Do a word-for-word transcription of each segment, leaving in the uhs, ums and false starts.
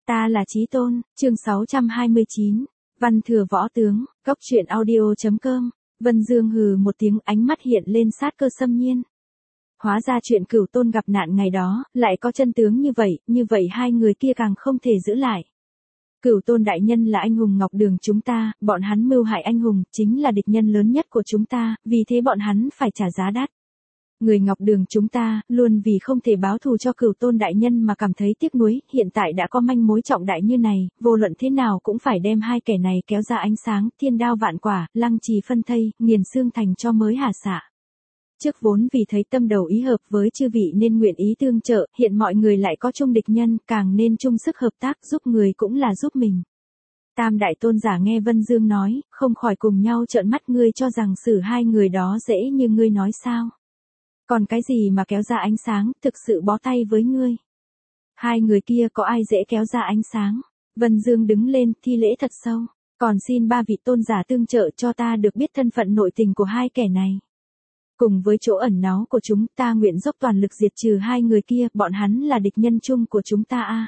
Ta là Chí Tôn, chương sáu trăm hai mươi chín, Văn Thừa Võ Tướng, Cốc truyện audio.com, Vân Dương hừ một tiếng, ánh mắt hiện lên sát cơ xâm nhiên. Hóa ra chuyện Cửu Tôn gặp nạn ngày đó, lại có chân tướng như vậy, như vậy hai người kia càng không thể giữ lại. Cửu Tôn đại nhân là anh hùng Ngọc Đường chúng ta, bọn hắn mưu hại anh hùng, chính là địch nhân lớn nhất của chúng ta, vì thế bọn hắn phải trả giá đắt. Người Ngọc Đường chúng ta, luôn vì không thể báo thù cho Cửu Tôn đại nhân mà cảm thấy tiếc nuối, hiện tại đã có manh mối trọng đại như này, vô luận thế nào cũng phải đem hai kẻ này kéo ra ánh sáng, thiên đao vạn quả, lăng trì phân thây, nghiền xương thành cho mới hà xạ. Trước vốn vì thấy tâm đầu ý hợp với chư vị nên nguyện ý tương trợ, hiện mọi người lại có chung địch nhân, càng nên chung sức hợp tác, giúp người cũng là giúp mình. Tam đại tôn giả nghe Vân Dương nói, không khỏi cùng nhau trợn mắt, ngươi cho rằng xử hai người đó dễ như ngươi nói sao? Còn cái gì mà kéo ra ánh sáng, thực sự bó tay với ngươi. Hai người kia có ai dễ kéo ra ánh sáng? Vân Dương đứng lên, thi lễ thật sâu. Còn xin ba vị tôn giả tương trợ cho ta được biết thân phận nội tình của hai kẻ này. Cùng với chỗ ẩn náu của chúng ta nguyện dốc toàn lực diệt trừ hai người kia, bọn hắn là địch nhân chung của chúng ta a.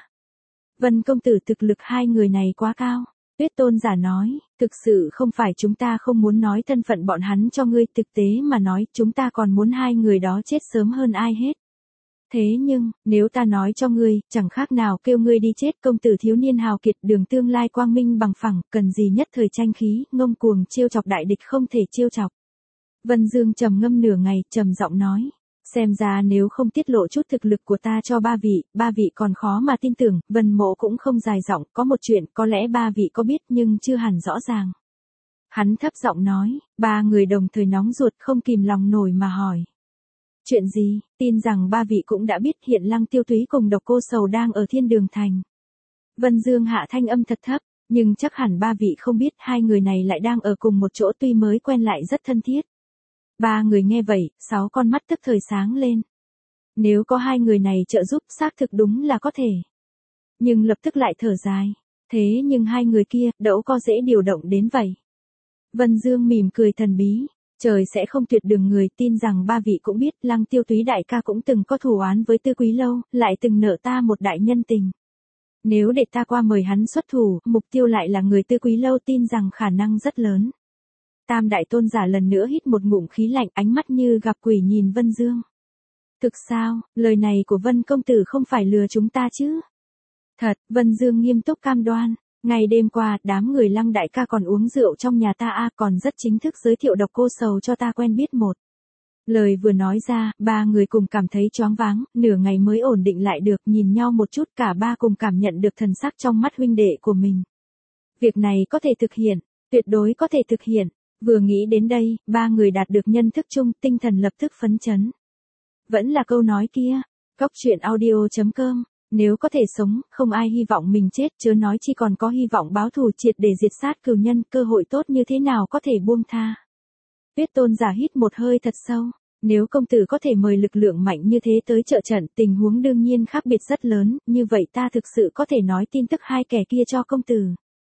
Vân công tử, thực lực hai người này quá cao. Tuyết tôn giả nói, thực sự không phải chúng ta không muốn nói thân phận bọn hắn cho ngươi, thực tế mà nói, chúng ta còn muốn hai người đó chết sớm hơn ai hết. Thế nhưng, nếu ta nói cho ngươi, chẳng khác nào kêu ngươi đi chết. Công tử thiếu niên hào kiệt, đường tương lai quang minh bằng phẳng, cần gì nhất thời tranh khí, ngông cuồng trêu chọc đại địch không thể trêu chọc. Vân Dương trầm ngâm nửa ngày, trầm giọng nói, xem ra nếu không tiết lộ chút thực lực của ta cho ba vị, ba vị còn khó mà tin tưởng. Vân Mộ cũng không dài giọng, có một chuyện có lẽ ba vị có biết nhưng chưa hẳn rõ ràng. Hắn thấp giọng nói, ba người đồng thời nóng ruột không kìm lòng nổi mà hỏi. Chuyện gì? Tin rằng ba vị cũng đã biết, hiện Lăng Tiêu Túy cùng Độc Cô Sầu đang ở Thiên Đường Thành. Vân Dương hạ thanh âm thật thấp, nhưng chắc hẳn ba vị không biết hai người này lại đang ở cùng một chỗ, tuy mới quen lại rất thân thiết. Ba người nghe vậy, sáu con mắt tức thời sáng lên. Nếu có hai người này trợ giúp, xác thực đúng là có thể. Nhưng lập tức lại thở dài. Thế nhưng hai người kia, đâu có dễ điều động đến vậy. Vân Dương mỉm cười thần bí. Trời sẽ không tuyệt đường người, tin rằng ba vị cũng biết, Lăng Tiêu Túy đại ca cũng từng có thù oán với Tư Quý Lâu, lại từng nợ ta một đại nhân tình. Nếu để ta qua mời hắn xuất thủ, mục tiêu lại là người Tư Quý Lâu, tin rằng khả năng rất lớn. Tam đại tôn giả lần nữa hít một ngụm khí lạnh, ánh mắt như gặp quỷ nhìn Vân Dương. Thực sao, lời này của Vân công tử không phải lừa chúng ta chứ? Thật, Vân Dương nghiêm túc cam đoan. Ngày đêm qua, đám người Lăng đại ca còn uống rượu trong nhà ta a, còn rất chính thức giới thiệu Độc Cô Sầu cho ta quen biết một. Lời vừa nói ra, ba người cùng cảm thấy choáng váng, nửa ngày mới ổn định lại được, nhìn nhau một chút, cả ba cùng cảm nhận được thần sắc trong mắt huynh đệ của mình. Việc này có thể thực hiện, tuyệt đối có thể thực hiện. Vừa nghĩ đến đây, ba người đạt được nhân thức chung, tinh thần lập tức phấn chấn. Vẫn là câu nói kia, Cốc truyện audio.com, nếu có thể sống, không ai hy vọng mình chết, chớ nói chi còn có hy vọng báo thù triệt để diệt sát cừu nhân, cơ hội tốt như thế nào có thể buông tha. Tuyết tôn giả hít một hơi thật sâu, nếu công tử có thể mời lực lượng mạnh như thế tới trợ trận, tình huống đương nhiên khác biệt rất lớn, như vậy ta thực sự có thể nói tin tức hai kẻ kia cho công tử.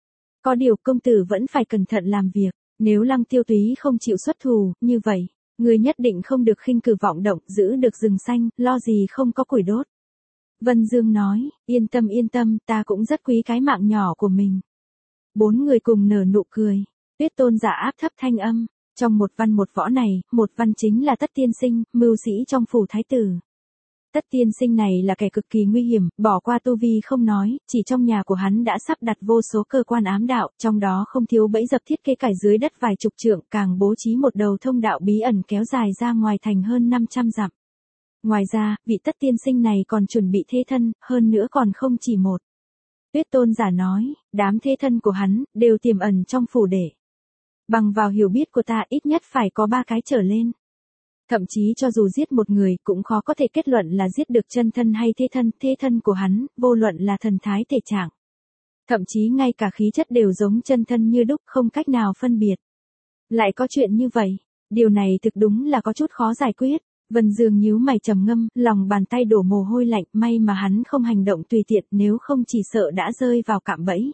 Có điều công tử vẫn phải cẩn thận làm việc. Nếu Lăng Tiêu Túy không chịu xuất thù, như vậy, người nhất định không được khinh cử vọng động, giữ được rừng xanh, lo gì không có củi đốt. Vân Dương nói, yên tâm yên tâm, ta cũng rất quý cái mạng nhỏ của mình. Bốn người cùng nở nụ cười. Tuyết tôn giả áp thấp thanh âm, trong một văn một võ này, một văn chính là Tất Tiên Sinh, mưu sĩ trong phủ thái tử. Tất Tiên Sinh này là kẻ cực kỳ nguy hiểm, bỏ qua tu vi không nói, chỉ trong nhà của hắn đã sắp đặt vô số cơ quan ám đạo, trong đó không thiếu bẫy dập thiết kế cải dưới đất vài chục trượng, càng bố trí một đầu thông đạo bí ẩn kéo dài ra ngoài thành hơn năm trăm dặm. Ngoài ra, vị Tất Tiên Sinh này còn chuẩn bị thế thân, hơn nữa còn không chỉ một. Tuyết tôn giả nói, đám thế thân của hắn, đều tiềm ẩn trong phủ đệ. Bằng vào hiểu biết của ta, ít nhất phải có ba cái trở lên. Thậm chí cho dù giết một người, cũng khó có thể kết luận là giết được chân thân hay thế thân, thế thân của hắn, vô luận là thần thái thể trạng. Thậm chí ngay cả khí chất đều giống chân thân như đúc, không cách nào phân biệt. Lại có chuyện như vậy, điều này thực đúng là có chút khó giải quyết. Vân Dương nhíu mày trầm ngâm, lòng bàn tay đổ mồ hôi lạnh, may mà hắn không hành động tùy tiện, nếu không chỉ sợ đã rơi vào cạm bẫy.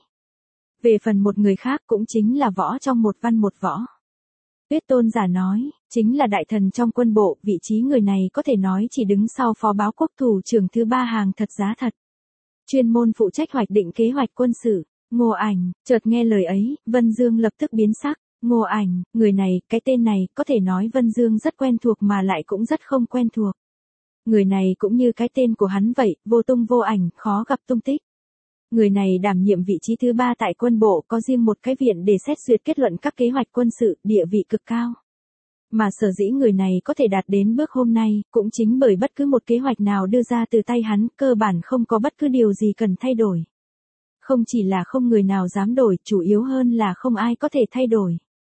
Về phần một người khác cũng chính là võ trong một văn một võ. Tuyết tôn giả nói, chính là đại thần trong quân bộ, vị trí người này có thể nói chỉ đứng sau phó báo quốc thủ trưởng thứ ba hàng thật giá thật. chuyên môn phụ trách hoạch định kế hoạch quân sự. Ngô Ảnh, chợt nghe lời ấy, Vân Dương lập tức biến sắc. Ngô Ảnh, người này, cái tên này, có thể nói Vân Dương rất quen thuộc mà lại cũng rất không quen thuộc. Người này cũng như cái tên của hắn vậy, vô tung vô ảnh, khó gặp tung tích. Người này đảm nhiệm vị trí thứ ba tại quân bộ, có riêng một cái viện để xét duyệt kết luận các kế hoạch quân sự, địa vị cực cao. Mà sở dĩ người này có thể đạt đến bước hôm nay, cũng chính bởi bất cứ một kế hoạch nào đưa ra từ tay hắn, cơ bản không có bất cứ điều gì cần thay đổi. Không chỉ là không người nào dám đổi, chủ yếu hơn là không ai có thể thay đổi.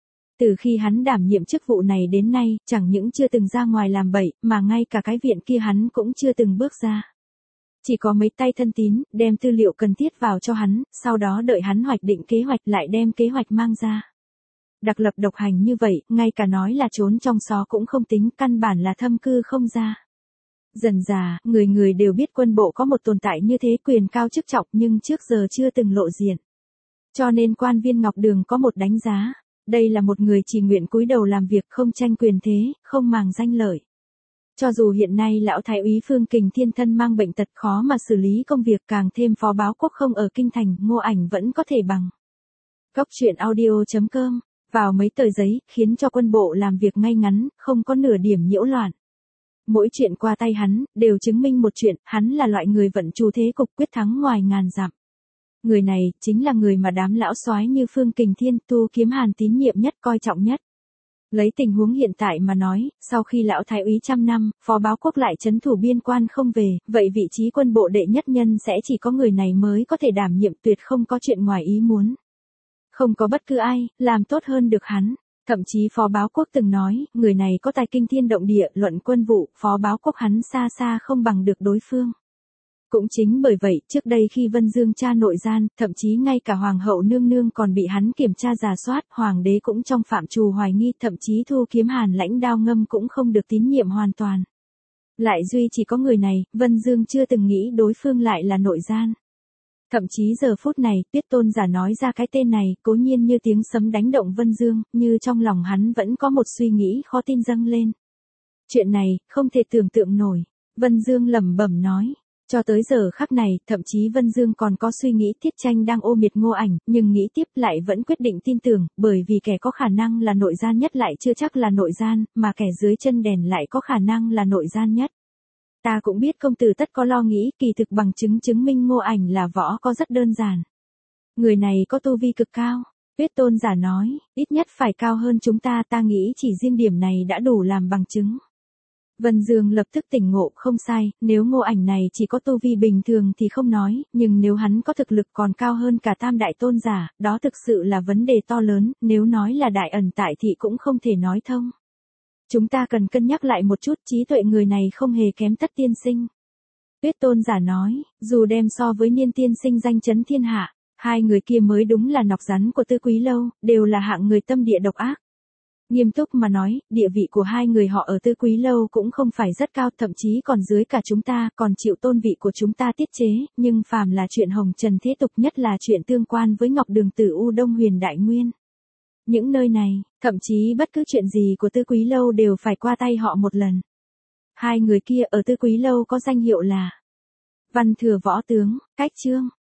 Từ khi hắn đảm nhiệm chức vụ này đến nay, chẳng những chưa từng ra ngoài làm bậy, mà ngay cả cái viện kia hắn cũng chưa từng bước ra. Chỉ có mấy tay thân tín, đem tư liệu cần thiết vào cho hắn, sau đó đợi hắn hoạch định kế hoạch lại đem kế hoạch mang ra. Đặc lập độc hành như vậy, ngay cả nói là trốn trong xó cũng không tính, căn bản là thâm cư không ra. Dần dà, người người đều biết quân bộ có một tồn tại như thế, quyền cao chức trọng nhưng trước giờ chưa từng lộ diện. Cho nên quan viên Ngọc Đường có một đánh giá, đây là một người chỉ nguyện cúi đầu làm việc, không tranh quyền thế, không màng danh lợi. Cho dù hiện nay lão thái úy Phương Kình Thiên thân mang bệnh tật khó mà xử lý công việc, càng thêm phó báo quốc không ở kinh thành, Ngô Ảnh vẫn có thể bằng. Góc truyện audio chấm com, vào mấy tờ giấy, khiến cho quân bộ làm việc ngay ngắn, không có nửa điểm nhiễu loạn. Mỗi chuyện qua tay hắn, đều chứng minh một chuyện, hắn là loại người vận chủ thế cục, quyết thắng ngoài ngàn dặm. Người này, chính là người mà đám lão soái như Phương Kình Thiên, Tu Kiếm Hàn tín nhiệm nhất, coi trọng nhất. Lấy tình huống hiện tại mà nói, sau khi lão thái úy trăm năm, phó báo quốc lại trấn thủ biên quan không về, vậy vị trí quân bộ đệ nhất nhân sẽ chỉ có người này mới có thể đảm nhiệm, tuyệt không có chuyện ngoài ý muốn. Không có bất cứ ai, làm tốt hơn được hắn. Thậm chí phó báo quốc từng nói, người này có tài kinh thiên động địa, luận quân vụ, phó báo quốc hắn xa xa không bằng được đối phương. Cũng chính bởi vậy, trước đây khi Vân Dương tra nội gian, thậm chí ngay cả hoàng hậu nương nương còn bị hắn kiểm tra rà soát, hoàng đế cũng trong phạm trù hoài nghi, thậm chí Thu Kiếm Hàn lãnh đao ngâm cũng không được tín nhiệm hoàn toàn. Lại duy chỉ có người này, Vân Dương chưa từng nghĩ đối phương lại là nội gian. Thậm chí giờ phút này, Tuyết Tôn giả nói ra cái tên này, cố nhiên như tiếng sấm đánh động Vân Dương, như trong lòng hắn vẫn có một suy nghĩ khó tin dâng lên. Chuyện này, không thể tưởng tượng nổi. Vân Dương lẩm bẩm nói. Cho tới giờ khắc này, thậm chí Vân Dương còn có suy nghĩ Thiết Tranh đang ô miệt Ngô Ảnh, nhưng nghĩ tiếp lại vẫn quyết định tin tưởng, bởi vì kẻ có khả năng là nội gian nhất lại chưa chắc là nội gian, mà kẻ dưới chân đèn lại có khả năng là nội gian nhất. Ta cũng biết công tử tất có lo nghĩ, kỳ thực bằng chứng chứng minh Ngô Ảnh là võ có rất đơn giản. Người này có tu vi cực cao. Tuyết Tôn giả nói, ít nhất phải cao hơn chúng ta, ta nghĩ chỉ riêng điểm này đã đủ làm bằng chứng. Vân Dương lập tức tỉnh ngộ, không sai, nếu Ngô Ảnh này chỉ có tu vi bình thường thì không nói, nhưng nếu hắn có thực lực còn cao hơn cả tam đại tôn giả, đó thực sự là vấn đề to lớn, nếu nói là đại ẩn tại thị cũng không thể nói thông. Chúng ta cần cân nhắc lại một chút, trí tuệ người này không hề kém Tất tiên sinh. Tuyết Tôn giả nói, dù đem so với Niên tiên sinh danh chấn thiên hạ, hai người kia mới đúng là nọc rắn của Tư Quý Lâu, đều là hạng người tâm địa độc ác. Nghiêm túc mà nói, địa vị của hai người họ ở Tư Quý Lâu cũng không phải rất cao, thậm chí còn dưới cả chúng ta, còn chịu tôn vị của chúng ta tiết chế, nhưng phàm là chuyện hồng trần thế tục, nhất là chuyện tương quan với Ngọc Đường Tử U Đông Huyền Đại Nguyên. Những nơi này, thậm chí bất cứ chuyện gì của Tư Quý Lâu đều phải qua tay họ một lần. Hai người kia ở Tư Quý Lâu có danh hiệu là Văn Thừa Võ Tướng, Cách Trương.